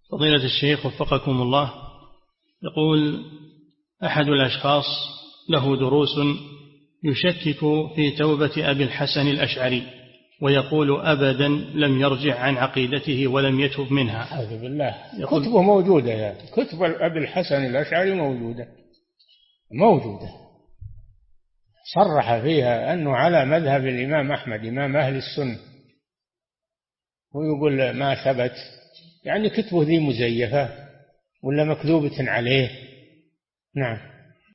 فضيلة الشيخ وفقكم الله، يقول أحد الأشخاص له دروس يشكك في توبة أبي الحسن الأشعري، ويقول أبدا لم يرجع عن عقيدته ولم يتب منها. أعوذ بالله. كتبه موجودة، يعني كتب أبي الحسن الأشعري موجودة صرح فيها أنه على مذهب الإمام أحمد إمام أهل السنة، ويقول ما ثبت، يعني كتبه ذي مزيفة ولا مكذوبة عليه. نعم.